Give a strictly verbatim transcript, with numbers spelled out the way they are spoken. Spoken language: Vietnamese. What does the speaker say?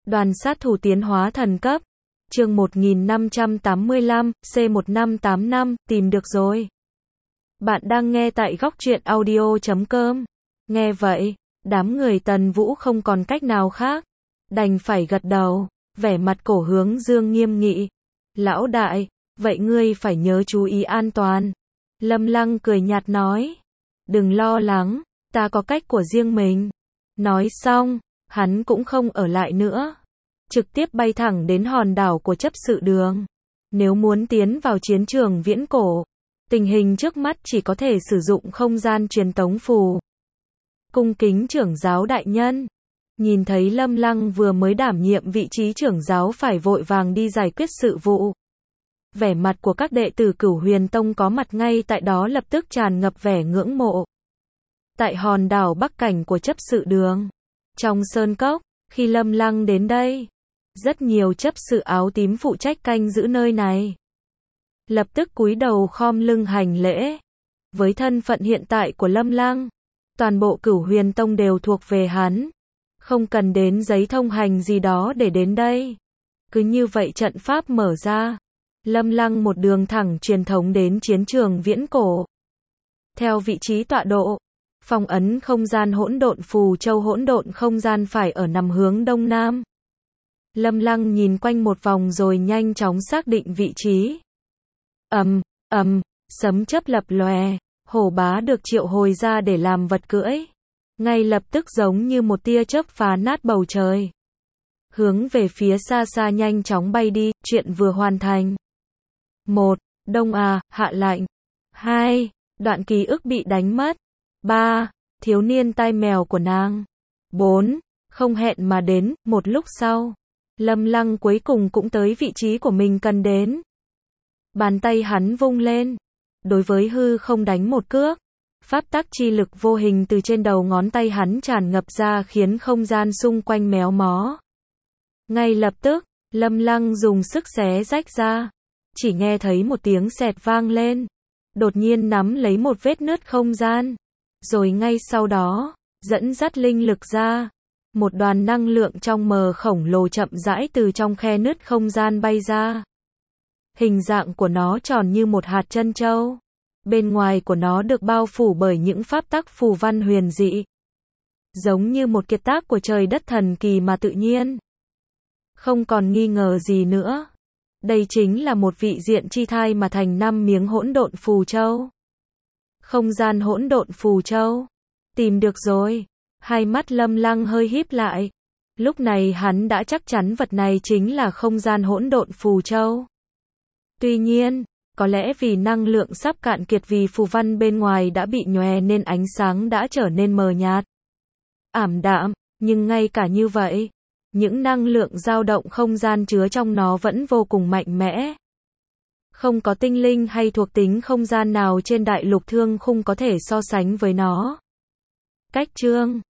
Đoàn sát thủ tiến hóa thần cấp. Chương một nghìn năm trăm tám mươi lăm, C một năm tám năm, tìm được rồi. Bạn đang nghe tại góc truyện audio chấm com. Nghe vậy, đám người Tần Vũ không còn cách nào khác, đành phải gật đầu, vẻ mặt cổ hướng Dương nghiêm nghị. Lão đại, vậy ngươi phải nhớ chú ý an toàn. Lâm Lăng cười nhạt nói. Đừng lo lắng, ta có cách của riêng mình. Nói xong, hắn cũng không ở lại nữa, trực tiếp bay thẳng đến hòn đảo của chấp sự đường. Nếu muốn tiến vào chiến trường viễn cổ, tình hình trước mắt chỉ có thể sử dụng không gian truyền tống phù. Cung kính trưởng giáo đại nhân. Nhìn thấy Lâm Lăng vừa mới đảm nhiệm vị trí trưởng giáo phải vội vàng đi giải quyết sự vụ, vẻ mặt của các đệ tử Cửu Huyền Tông có mặt ngay tại đó lập tức tràn ngập vẻ ngưỡng mộ. Tại hòn đảo Bắc Cảnh của chấp sự đường, trong sơn cốc, khi Lâm Lăng đến đây, rất nhiều chấp sự áo tím phụ trách canh giữ nơi này lập tức cúi đầu khom lưng hành lễ. Với thân phận hiện tại của Lâm Lăng, toàn bộ Cửu Huyền Tông đều thuộc về hắn, không cần đến giấy thông hành gì đó để đến đây. Cứ như vậy trận pháp mở ra, Lâm Lăng một đường thẳng truyền thống đến chiến trường viễn cổ. Theo vị trí tọa độ, phong ấn không gian hỗn độn phù châu hỗn độn không gian phải ở nằm hướng đông nam. Lâm Lăng nhìn quanh một vòng rồi nhanh chóng xác định vị trí. Ầm, ầm, sấm chớp lập lòe, hổ bá được triệu hồi ra để làm vật cưỡi. Ngay lập tức giống như một tia chớp phá nát bầu trời, hướng về phía xa xa nhanh chóng bay đi. Chuyện vừa hoàn thành. một. Đông à, hạ lạnh. hai. Đoạn ký ức bị đánh mất. ba. Thiếu niên tai mèo của nàng. bốn. Không hẹn mà đến. Một lúc sau, Lâm Lăng cuối cùng cũng tới vị trí của mình cần đến. Bàn tay hắn vung lên, đối với hư không đánh một cước. Pháp tắc chi lực vô hình từ trên đầu ngón tay hắn tràn ngập ra khiến không gian xung quanh méo mó. Ngay lập tức, Lâm Lăng dùng sức xé rách ra. Chỉ nghe thấy một tiếng xẹt vang lên, đột nhiên nắm lấy một vết nứt không gian. Rồi ngay sau đó, dẫn dắt linh lực ra. Một đoàn năng lượng trong mờ khổng lồ chậm rãi từ trong khe nứt không gian bay ra. Hình dạng của nó tròn như một hạt trân châu. Bên ngoài của nó được bao phủ bởi những pháp tắc phù văn huyền dị, giống như một kiệt tác của trời đất thần kỳ mà tự nhiên. Không còn nghi ngờ gì nữa, đây chính là một vị diện chi thai mà thành năm miếng hỗn độn phù châu. Không gian hỗn độn phù châu. Tìm được rồi. Hai mắt Lâm Lăng hơi híp lại. Lúc này hắn đã chắc chắn vật này chính là không gian hỗn độn phù châu. Tuy nhiên, có lẽ vì năng lượng sắp cạn kiệt vì phù văn bên ngoài đã bị nhòe nên ánh sáng đã trở nên mờ nhạt, ảm đạm, nhưng ngay cả như vậy, những năng lượng dao động không gian chứa trong nó vẫn vô cùng mạnh mẽ. Không có tinh linh hay thuộc tính không gian nào trên đại lục thương khung có thể so sánh với nó. Cách chương